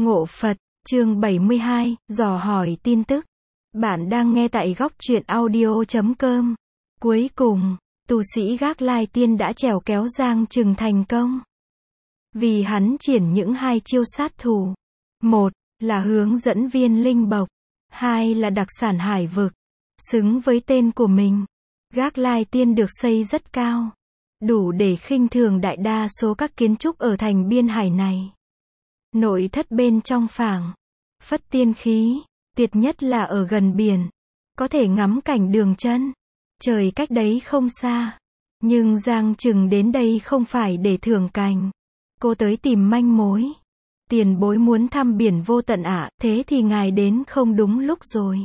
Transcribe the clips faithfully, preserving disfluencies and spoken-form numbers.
Ngộ Phật, chương bảy mươi hai, dò hỏi tin tức. Bạn đang nghe tại góc truyện audio chấm com. Cuối cùng, tu sĩ Gác Lai Tiên đã trèo kéo Giang Trừng thành công. Vì hắn triển những hai chiêu sát thủ. Một, là hướng dẫn viên linh bộc. Hai là đặc sản hải vực. Xứng với tên của mình. Gác Lai Tiên được xây rất cao. Đủ để khinh thường đại đa số các kiến trúc ở thành biên hải này. Nội thất bên trong phảng phất tiên khí, tuyệt nhất là ở gần biển, có thể ngắm cảnh Đường Chân. Trời cách đấy không xa, nhưng Giang Trừng đến đây không phải để thưởng cảnh. Cô tới tìm manh mối. Tiền bối muốn thăm biển vô tận ạ, à, thế thì ngài đến không đúng lúc rồi.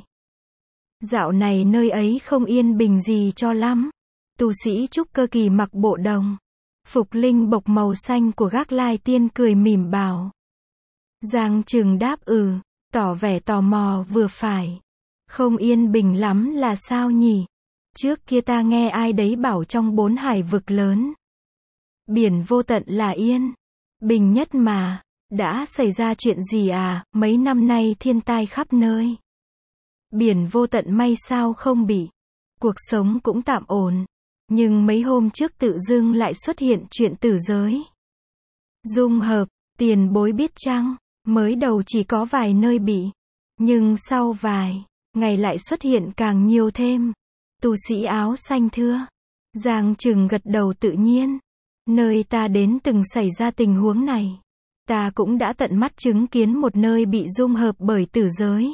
Dạo này nơi ấy không yên bình gì cho lắm. Tu sĩ trúc cơ kỳ mặc bộ đồng phục linh bộc màu xanh của Gác Lai Tiên cười mỉm bảo. Giang Trừng đáp ừ, tỏ vẻ tò mò vừa phải. Không yên bình lắm là sao nhỉ? Trước kia ta nghe ai đấy bảo trong bốn hải vực lớn, biển vô tận là yên bình nhất mà. Đã xảy ra chuyện gì à? Mấy năm nay thiên tai khắp nơi. Biển vô tận may sao không bị. Cuộc sống cũng tạm ổn. Nhưng mấy hôm trước tự dưng lại xuất hiện chuyện tử giới. Dung hợp, tiền bối biết chăng? Mới đầu chỉ có vài nơi bị. Nhưng sau vài ngày lại xuất hiện càng nhiều thêm. Tu sĩ áo xanh thưa. Giang Trừng gật đầu tự nhiên. Nơi ta đến từng xảy ra tình huống này. Ta cũng đã tận mắt chứng kiến một nơi bị dung hợp bởi tử giới.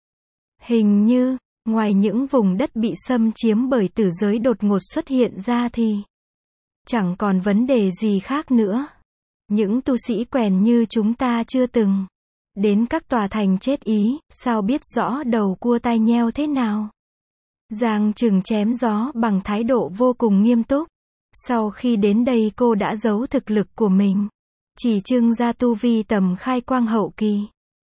Hình như, ngoài những vùng đất bị xâm chiếm bởi tử giới đột ngột xuất hiện ra thì chẳng còn vấn đề gì khác nữa. Những tu sĩ quèn như chúng ta chưa từng đến các tòa thành chết ý, sao biết rõ đầu cua tai nheo thế nào. Giang Trừng chém gió bằng thái độ vô cùng nghiêm túc. Sau khi đến đây cô đã giấu thực lực của mình, chỉ trưng ra tu vi tầm khai quang hậu kỳ.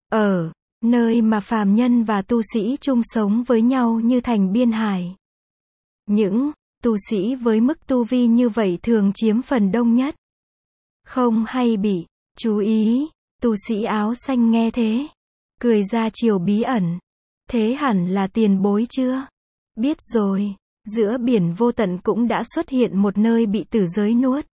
Ở nơi mà phàm nhân và tu sĩ chung sống với nhau như thành biên hải. Những tu sĩ với mức tu vi như vậy thường chiếm phần đông nhất. Không hay bị chú ý. Tu sĩ áo xanh nghe thế, cười ra chiều bí ẩn. Thế hẳn là tiền bối chưa? Biết rồi, giữa biển vô tận cũng đã xuất hiện một nơi bị tử giới nuốt.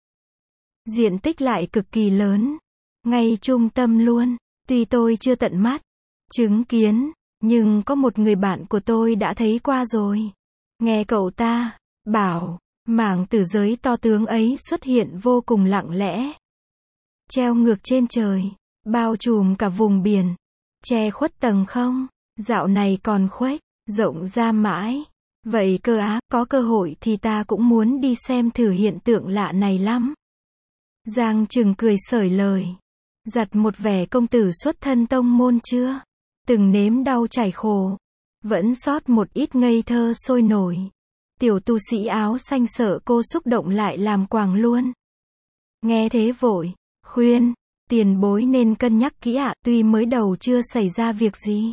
Diện tích lại cực kỳ lớn. Ngay trung tâm luôn. Tuy tôi chưa tận mắt chứng kiến, nhưng có một người bạn của tôi đã thấy qua rồi. Nghe cậu ta bảo, mảng tử giới to tướng ấy xuất hiện vô cùng lặng lẽ. Treo ngược trên trời, bao trùm cả vùng biển, che khuất tầng không, dạo này còn khuếch rộng ra mãi. Vậy cơ á, có cơ hội thì ta cũng muốn đi xem thử hiện tượng lạ này lắm. Giang Trừng cười sởi lời. Giặt một vẻ công tử xuất thân tông môn chưa? Từng nếm đau trải khổ. Vẫn sót một ít ngây thơ sôi nổi. Tiểu tu sĩ áo xanh sợ cô xúc động lại làm quàng luôn. Nghe thế vội khuyên, tiền bối nên cân nhắc kỹ ạ, tuy mới đầu chưa xảy ra việc gì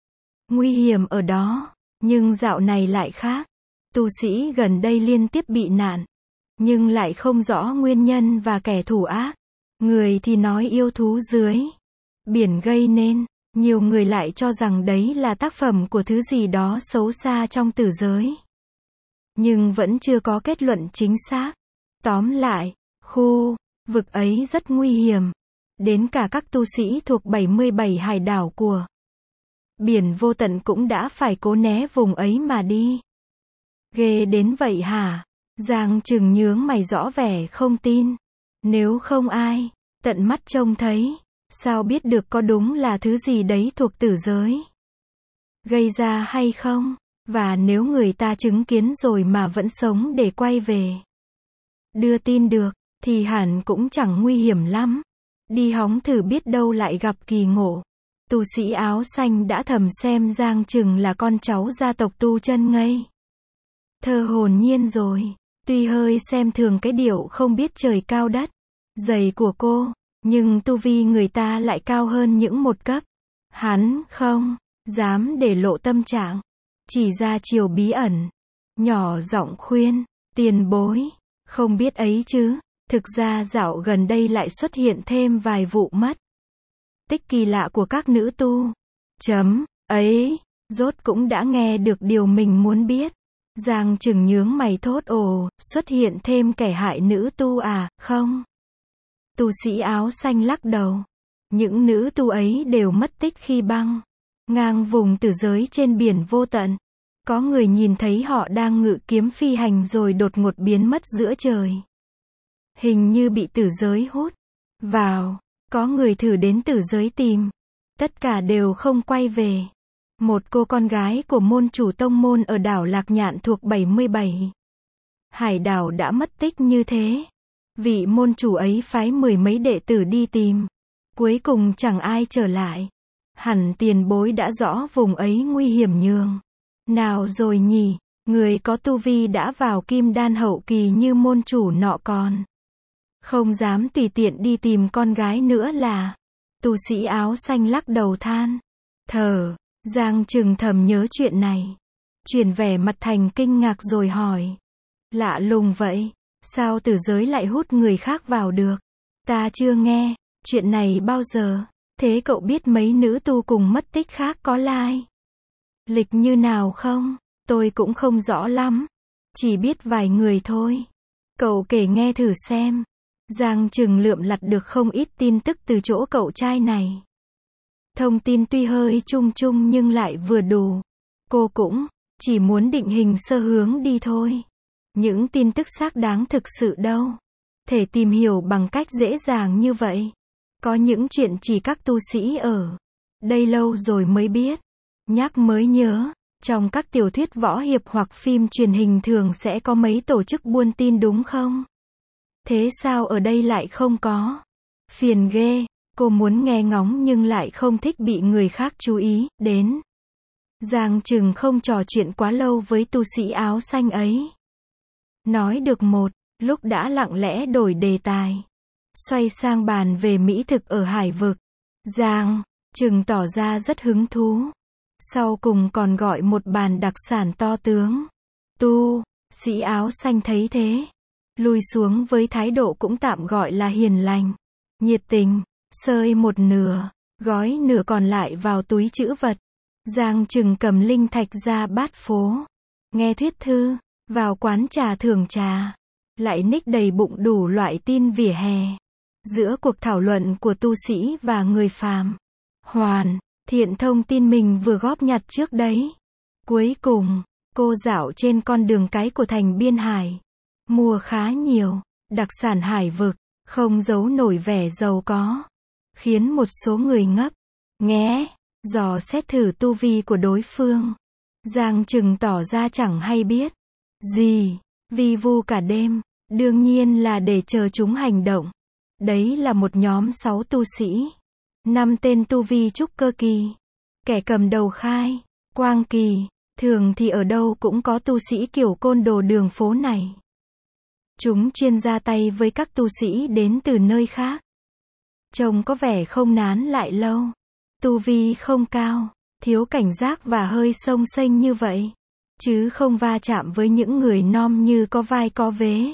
nguy hiểm ở đó, nhưng dạo này lại khác. Tu sĩ gần đây liên tiếp bị nạn, nhưng lại không rõ nguyên nhân và kẻ thủ ác. Người thì nói yêu thú dưới biển gây nên, nhiều người lại cho rằng đấy là tác phẩm của thứ gì đó xấu xa trong tử giới. Nhưng vẫn chưa có kết luận chính xác. Tóm lại, khu vực ấy rất nguy hiểm. Đến cả các tu sĩ thuộc bảy mươi bảy hải đảo của biển vô tận cũng đã phải cố né vùng ấy mà đi. Ghê đến vậy hả? Giang Trừng nhướng mày rõ vẻ không tin. Nếu không ai tận mắt trông thấy, sao biết được có đúng là thứ gì đấy thuộc tử giới gây ra hay không? Và nếu người ta chứng kiến rồi mà vẫn sống để quay về đưa tin được, thì hẳn cũng chẳng nguy hiểm lắm. Đi hóng thử biết đâu lại gặp kỳ ngộ. Tu sĩ áo xanh đã thầm xem Giang Trừng là con cháu gia tộc Tu Chân ngây thơ hồn nhiên rồi. Tuy hơi xem thường cái điệu không biết trời cao đất dày của cô, nhưng tu vi người ta lại cao hơn những một cấp. Hắn không dám để lộ tâm trạng, chỉ ra chiều bí ẩn, nhỏ giọng khuyên, tiền bối, không biết ấy chứ, thực ra dạo gần đây lại xuất hiện thêm vài vụ mất tích kỳ lạ của các nữ tu. Chấm, ấy, rốt cũng đã nghe được điều mình muốn biết. Giang Trừng nhướng mày thốt ồ, xuất hiện thêm kẻ hại nữ tu à, không? Tu sĩ áo xanh lắc đầu. Những nữ tu ấy đều mất tích khi băng ngang vùng tử giới trên biển vô tận. Có người nhìn thấy họ đang ngự kiếm phi hành rồi đột ngột biến mất giữa trời. Hình như bị tử giới hút vào. Có người thử đến tử giới tìm. Tất cả đều không quay về. Một cô con gái của môn chủ tông môn ở đảo Lạc Nhạn thuộc bảy mươi bảy hải đảo đã mất tích như thế. Vị môn chủ ấy phái mười mấy đệ tử đi tìm. Cuối cùng chẳng ai trở lại. Hẳn tiền bối đã rõ vùng ấy nguy hiểm nhường nào rồi nhỉ. Người có tu vi đã vào kim đan hậu kỳ như môn chủ nọ còn không dám tùy tiện đi tìm con gái nữa là. Tu sĩ áo xanh lắc đầu than thở. Giang Trừng thầm nhớ chuyện này. Chuyển vẻ mặt thành kinh ngạc rồi hỏi. Lạ lùng vậy. Sao tử giới lại hút người khác vào được? Ta chưa nghe chuyện này bao giờ. Thế cậu biết mấy nữ tu cùng mất tích khác có lai lịch như nào không? Tôi cũng không rõ lắm. Chỉ biết vài người thôi. Cậu kể nghe thử xem. Giang Trừng lượm lặt được không ít tin tức từ chỗ cậu trai này. Thông tin tuy hơi chung chung nhưng lại vừa đủ. Cô cũng chỉ muốn định hình sơ hướng đi thôi. Những tin tức xác đáng thực sự đâu thể tìm hiểu bằng cách dễ dàng như vậy. Có những chuyện chỉ các tu sĩ ở đây lâu rồi mới biết. Nhắc mới nhớ, trong các tiểu thuyết võ hiệp hoặc phim truyền hình thường sẽ có mấy tổ chức buôn tin đúng không? Thế sao ở đây lại không có? Phiền ghê. Cô muốn nghe ngóng nhưng lại không thích bị người khác chú ý đến. Giang Trừng không trò chuyện quá lâu với tu sĩ áo xanh ấy. Nói được một lúc đã lặng lẽ đổi đề tài. Xoay sang bàn về mỹ thực ở hải vực. Giang Trừng tỏ ra rất hứng thú. Sau cùng còn gọi một bàn đặc sản to tướng. Tu sĩ áo xanh thấy thế. Lui xuống với thái độ cũng tạm gọi là hiền lành. Nhiệt tình. Sơi một nửa. Gói nửa còn lại vào túi trữ vật. Giang Trừng cầm linh thạch ra bát phố. Nghe thuyết thư. Vào quán trà thưởng trà. Lại ních đầy bụng đủ loại tin vỉa hè. Giữa cuộc thảo luận của tu sĩ và người phàm. Hoàn thiện thông tin mình vừa góp nhặt trước đấy. Cuối cùng, cô dạo trên con đường cái của thành Biên Hải. Mua khá nhiều đặc sản hải vực. Không giấu nổi vẻ giàu có. Khiến một số người ngấp nghé. Dò xét thử tu vi của đối phương. Giang Trừng tỏ ra chẳng hay biết gì. Vi vu cả đêm. Đương nhiên là để chờ chúng hành động. Đấy là một nhóm sáu tu sĩ. Năm tên tu vi trúc cơ kỳ. Kẻ cầm đầu khai Quang kỳ. Thường thì ở đâu cũng có tu sĩ kiểu côn đồ đường phố này. Chúng chuyên ra tay với các tu sĩ đến từ nơi khác. Trông có vẻ không nán lại lâu. Tu vi không cao. Thiếu cảnh giác và hơi xông xênh như vậy. Chứ không va chạm với những người nom như có vai có vế.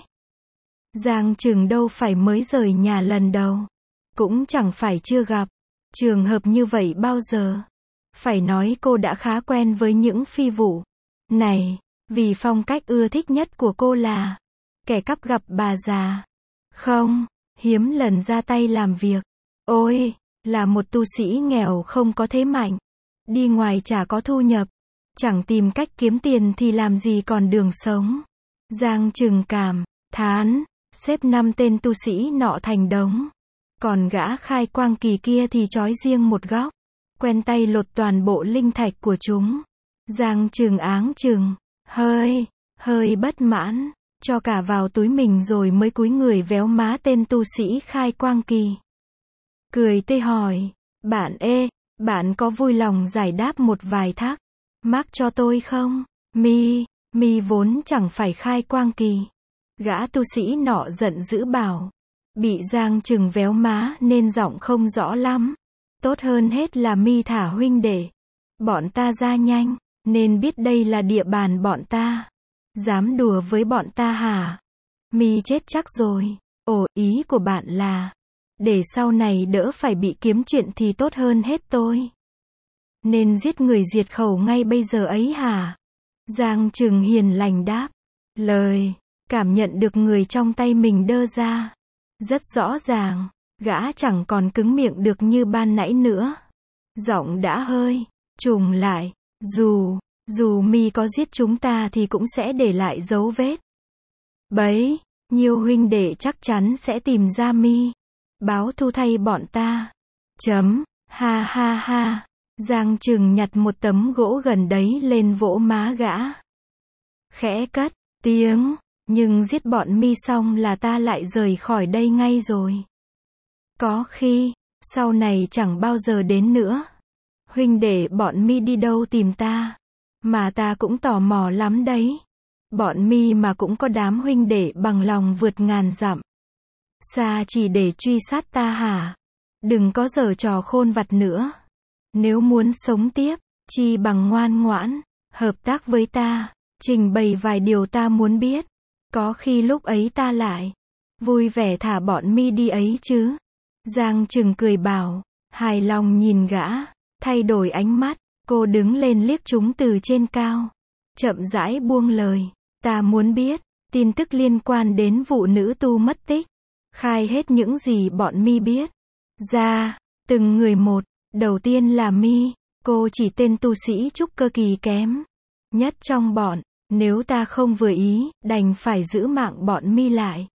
Giang Trừng đâu phải mới rời nhà lần đầu. Cũng chẳng phải chưa gặp trường hợp như vậy bao giờ. Phải nói cô đã khá quen với những phi vụ này. Vì phong cách ưa thích nhất của cô là kẻ cắp gặp bà già. Không, hiếm lần ra tay làm việc. Ôi, là một tu sĩ nghèo không có thế mạnh. Đi ngoài chả có thu nhập. Chẳng tìm cách kiếm tiền thì làm gì còn đường sống. Giang Trừng cảm thán. Xếp năm tên tu sĩ nọ thành đống. Còn gã khai quang kỳ kia thì trói riêng một góc. Quen tay lột toàn bộ linh thạch của chúng. Giang Trừng áng chừng. Hơi, hơi bất mãn. Cho cả vào túi mình rồi mới cúi người véo má tên tu sĩ khai quang kỳ. Cười tê hỏi. Bạn ê, bạn có vui lòng giải đáp một vài thắc mắc cho tôi không? Mi, mi vốn chẳng phải khai quang kỳ. Gã tu sĩ nọ giận dữ bảo. Bị Giang Trừng véo má nên giọng không rõ lắm. Tốt hơn hết là mi thả huynh đệ. Bọn ta ra nhanh, nên biết đây là địa bàn bọn ta. Dám đùa với bọn ta hả? Mi chết chắc rồi. Ồ, ý của bạn là để sau này đỡ phải bị kiếm chuyện thì tốt hơn hết tôi. Nên giết người diệt khẩu ngay bây giờ ấy hả? Giang Trừng hiền lành đáp. Lời, cảm nhận được người trong tay mình đơ ra. Rất rõ ràng, gã chẳng còn cứng miệng được như ban nãy nữa. Giọng đã hơi trùng lại, dù, dù mi có giết chúng ta thì cũng sẽ để lại dấu vết. Bấy, nhiêu huynh đệ chắc chắn sẽ tìm ra mi, báo thù thay bọn ta. Chấm, ha ha ha. Giang Trừng nhặt một tấm gỗ gần đấy lên vỗ má gã. Khẽ cất tiếng, nhưng giết bọn mi xong là ta lại rời khỏi đây ngay rồi. Có khi, sau này chẳng bao giờ đến nữa. Huynh để bọn mi đi đâu tìm ta? Mà ta cũng tò mò lắm đấy. Bọn mi mà cũng có đám huynh đệ bằng lòng vượt ngàn dặm xa chỉ để truy sát ta hả? Đừng có giở trò khôn vặt nữa. Nếu muốn sống tiếp, chi bằng ngoan ngoãn, hợp tác với ta, trình bày vài điều ta muốn biết. Có khi lúc ấy ta lại vui vẻ thả bọn mi đi ấy chứ. Giang Trừng cười bảo, hài lòng nhìn gã, thay đổi ánh mắt, cô đứng lên liếc chúng từ trên cao. Chậm rãi buông lời, ta muốn biết, tin tức liên quan đến vụ nữ tu mất tích. Khai hết những gì bọn mi biết ra, từng người một. Đầu tiên là mi, cô chỉ tên tu sĩ trúc cơ kỳ kém nhất trong bọn. Nếu ta không vừa ý, đành phải giữ mạng bọn mi lại.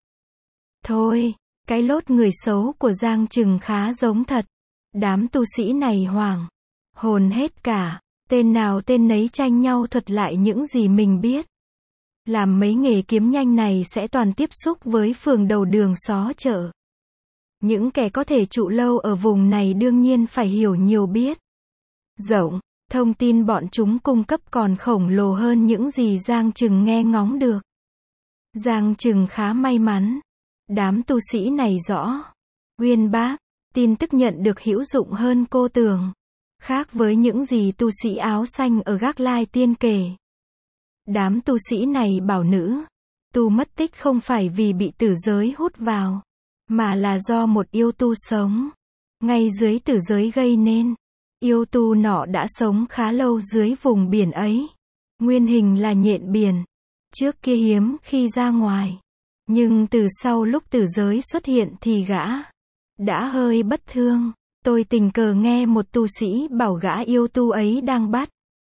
Thôi, cái lốt người xấu của Giang Trừng khá giống thật. Đám tu sĩ này hoảng hồn hết cả, tên nào tên nấy tranh nhau thuật lại những gì mình biết. Làm mấy nghề kiếm nhanh này sẽ toàn tiếp xúc với phường đầu đường xó chợ. Những kẻ có thể trụ lâu ở vùng này đương nhiên phải hiểu nhiều biết rộng. Thông tin bọn chúng cung cấp còn khổng lồ hơn những gì Giang Trừng nghe ngóng được. Giang Trừng khá may mắn. Đám tu sĩ này rõ uyên bác, tin tức nhận được hữu dụng hơn cô tưởng. Khác với những gì tu sĩ áo xanh ở Gác Lai Tiên kể. Đám tu sĩ này bảo nữ tu mất tích không phải vì bị tử giới hút vào, mà là do một yêu tu sống ngay dưới tử giới gây nên. Yêu tu nọ đã sống khá lâu dưới vùng biển ấy. Nguyên hình là nhện biển. Trước kia hiếm khi ra ngoài. Nhưng từ sau lúc tử giới xuất hiện thì gã đã hơi bất thương. Tôi tình cờ nghe một tu sĩ bảo gã yêu tu ấy đang bắt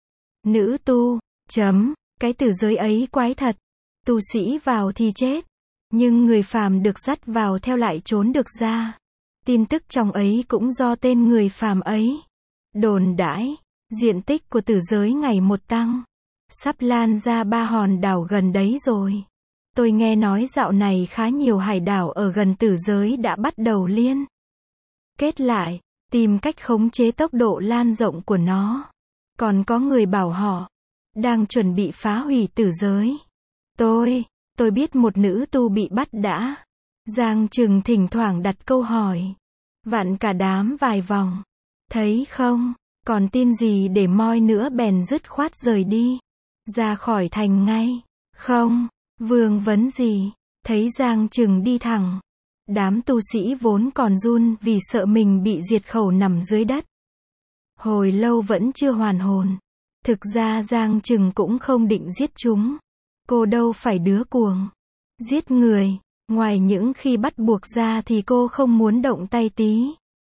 nữ tu. Chấm, cái tử giới ấy quái thật. Tu sĩ vào thì chết, nhưng người phàm được dắt vào theo lại trốn được ra. Tin tức trong ấy cũng do tên người phàm ấy đồn đãi. Diện tích của tử giới ngày một tăng, sắp lan ra ba hòn đảo gần đấy rồi. Tôi nghe nói dạo này khá nhiều hải đảo ở gần tử giới đã bắt đầu liên kết lại, tìm cách khống chế tốc độ lan rộng của nó. Còn có người bảo họ đang chuẩn bị phá hủy tử giới. Tôi, tôi biết một nữ tu bị bắt đã. Giang Trừng thỉnh thoảng đặt câu hỏi. Vặn cả đám vài vòng. Thấy không, còn tin gì để moi nữa bèn dứt khoát rời đi. Ra khỏi thành ngay. Không, vương vấn gì. Thấy Giang Trừng đi thẳng. Đám tu sĩ vốn còn run vì sợ mình bị diệt khẩu nằm dưới đất. Hồi lâu vẫn chưa hoàn hồn. Thực ra Giang Trừng cũng không định giết chúng. Cô đâu phải đứa cuồng giết người. Ngoài những khi bắt buộc ra thì cô không muốn động tay tí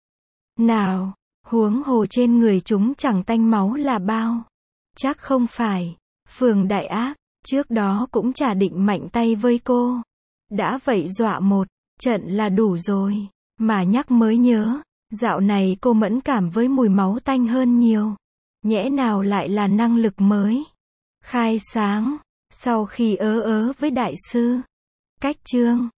nào. Huống hồ trên người chúng chẳng tanh máu là bao. Chắc không phải phường đại ác trước đó cũng chả định mạnh tay với cô. Đã vậy dọa một trận là đủ rồi. Mà nhắc mới nhớ, dạo này cô mẫn cảm với mùi máu tanh hơn nhiều. Nhẽ nào lại là năng lực mới khai sáng sau khi ớ ớ với đại sư. Cách chương